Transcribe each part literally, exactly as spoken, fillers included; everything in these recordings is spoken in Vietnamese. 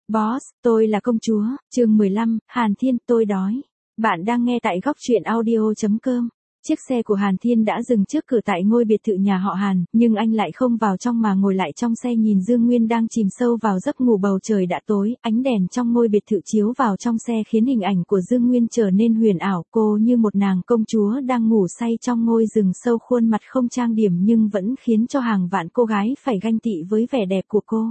Boss, tôi là công chúa, chương mười lăm, Hàn Thiên, tôi đói. Bạn đang nghe tại góc truyện audio chấm com. Chiếc xe của Hàn Thiên đã dừng trước cửa tại ngôi biệt thự nhà họ Hàn, nhưng anh lại không vào trong mà ngồi lại trong xe nhìn Dương Nguyên đang chìm sâu vào giấc ngủ. Bầu trời đã tối, ánh đèn trong ngôi biệt thự chiếu vào trong xe khiến hình ảnh của Dương Nguyên trở nên huyền ảo. Cô như một nàng công chúa đang ngủ say trong ngôi rừng sâu, khuôn mặt không trang điểm nhưng vẫn khiến cho hàng vạn cô gái phải ganh tị với vẻ đẹp của cô.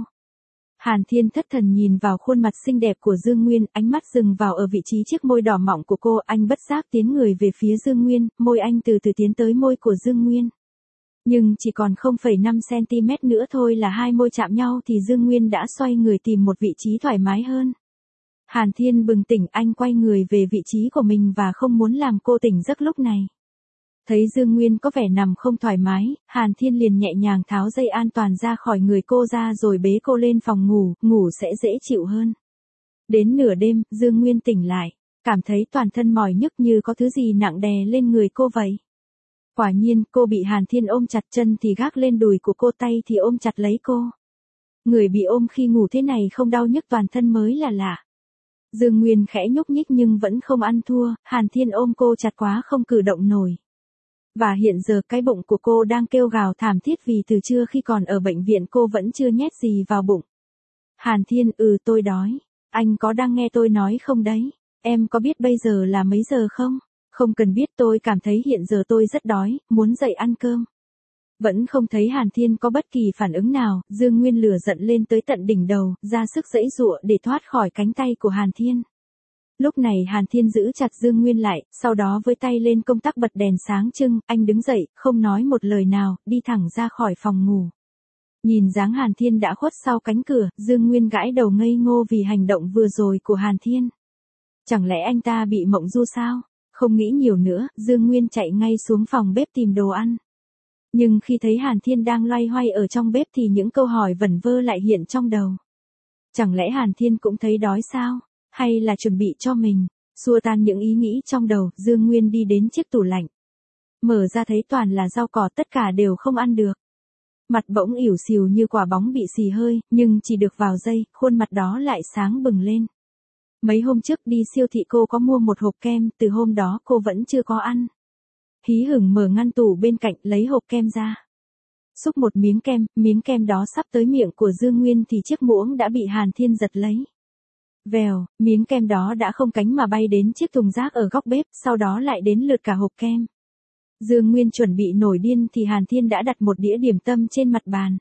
Hàn Thiên thất thần nhìn vào khuôn mặt xinh đẹp của Dương Nguyên, ánh mắt dừng vào ở vị trí chiếc môi đỏ mọng của cô, anh bất giác tiến người về phía Dương Nguyên, môi anh từ từ tiến tới môi của Dương Nguyên. Nhưng chỉ còn không phẩy năm xăng-ti-mét nữa thôi là hai môi chạm nhau thì Dương Nguyên đã xoay người tìm một vị trí thoải mái hơn. Hàn Thiên bừng tỉnh, anh quay người về vị trí của mình và không muốn làm cô tỉnh giấc lúc này. Thấy Dương Nguyên có vẻ nằm không thoải mái, Hàn Thiên liền nhẹ nhàng tháo dây an toàn ra khỏi người cô ra rồi bế cô lên phòng ngủ, ngủ sẽ dễ chịu hơn. Đến nửa đêm, Dương Nguyên tỉnh lại, cảm thấy toàn thân mỏi nhức như có thứ gì nặng đè lên người cô vậy. Quả nhiên, cô bị Hàn Thiên ôm chặt, chân thì gác lên đùi của cô, tay thì ôm chặt lấy cô. Người bị ôm khi ngủ thế này không đau nhức toàn thân mới là lạ. Dương Nguyên khẽ nhúc nhích nhưng vẫn không ăn thua, Hàn Thiên ôm cô chặt quá không cử động nổi. Và hiện giờ cái bụng của cô đang kêu gào thảm thiết vì từ trưa khi còn ở bệnh viện cô vẫn chưa nhét gì vào bụng. Hàn Thiên, ừ tôi đói. Anh có đang nghe tôi nói không đấy? Em có biết bây giờ là mấy giờ không? Không cần biết, tôi cảm thấy hiện giờ tôi rất đói, muốn dậy ăn cơm. Vẫn không thấy Hàn Thiên có bất kỳ phản ứng nào, Dương Nguyên lửa giận lên tới tận đỉnh đầu, ra sức giãy giụa để thoát khỏi cánh tay của Hàn Thiên. Lúc này Hàn Thiên giữ chặt Dương Nguyên lại, sau đó với tay lên công tắc bật đèn sáng trưng, anh đứng dậy, không nói một lời nào, đi thẳng ra khỏi phòng ngủ. Nhìn dáng Hàn Thiên đã khuất sau cánh cửa, Dương Nguyên gãi đầu ngây ngô vì hành động vừa rồi của Hàn Thiên. Chẳng lẽ anh ta bị mộng du sao? Không nghĩ nhiều nữa, Dương Nguyên chạy ngay xuống phòng bếp tìm đồ ăn. Nhưng khi thấy Hàn Thiên đang loay hoay ở trong bếp thì những câu hỏi vẩn vơ lại hiện trong đầu. Chẳng lẽ Hàn Thiên cũng thấy đói sao? Hay là chuẩn bị cho mình? Xua tan những ý nghĩ trong đầu, Dương Nguyên đi đến chiếc tủ lạnh. Mở ra thấy toàn là rau cỏ, tất cả đều không ăn được. Mặt bỗng ỉu xìu như quả bóng bị xì hơi, nhưng chỉ được vào giây, khuôn mặt đó lại sáng bừng lên. Mấy hôm trước đi siêu thị cô có mua một hộp kem, từ hôm đó cô vẫn chưa có ăn. Hí hửng mở ngăn tủ bên cạnh lấy hộp kem ra. Xúc một miếng kem, miếng kem đó sắp tới miệng của Dương Nguyên thì chiếc muỗng đã bị Hàn Thiên giật lấy. Vèo, miếng kem đó đã không cánh mà bay đến chiếc thùng rác ở góc bếp, sau đó lại đến lượt cả hộp kem. Dương Nguyên chuẩn bị nổi điên thì Hàn Thiên đã đặt một đĩa điểm tâm trên mặt bàn.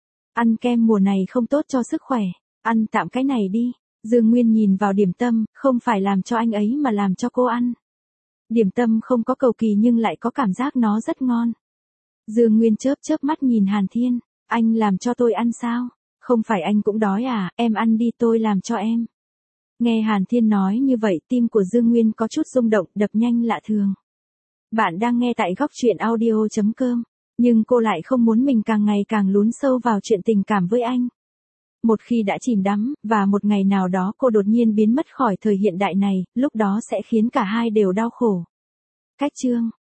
Ăn kem mùa này không tốt cho sức khỏe, ăn tạm cái này đi. Dương Nguyên nhìn vào điểm tâm, không phải làm cho anh ấy mà làm cho cô ăn. Điểm tâm không có cầu kỳ nhưng lại có cảm giác nó rất ngon. Dương Nguyên chớp chớp mắt nhìn Hàn Thiên, anh làm cho tôi ăn sao? Không phải anh cũng đói à, em ăn đi tôi làm cho em. Nghe Hàn Thiên nói như vậy, tim của Dương Nguyên có chút rung động, đập nhanh lạ thường. Bạn đang nghe tại góc truyện audio chấm com, nhưng cô lại không muốn mình càng ngày càng lún sâu vào chuyện tình cảm với anh. Một khi đã chìm đắm, và một ngày nào đó cô đột nhiên biến mất khỏi thời hiện đại này, lúc đó sẽ khiến cả hai đều đau khổ. Cách chương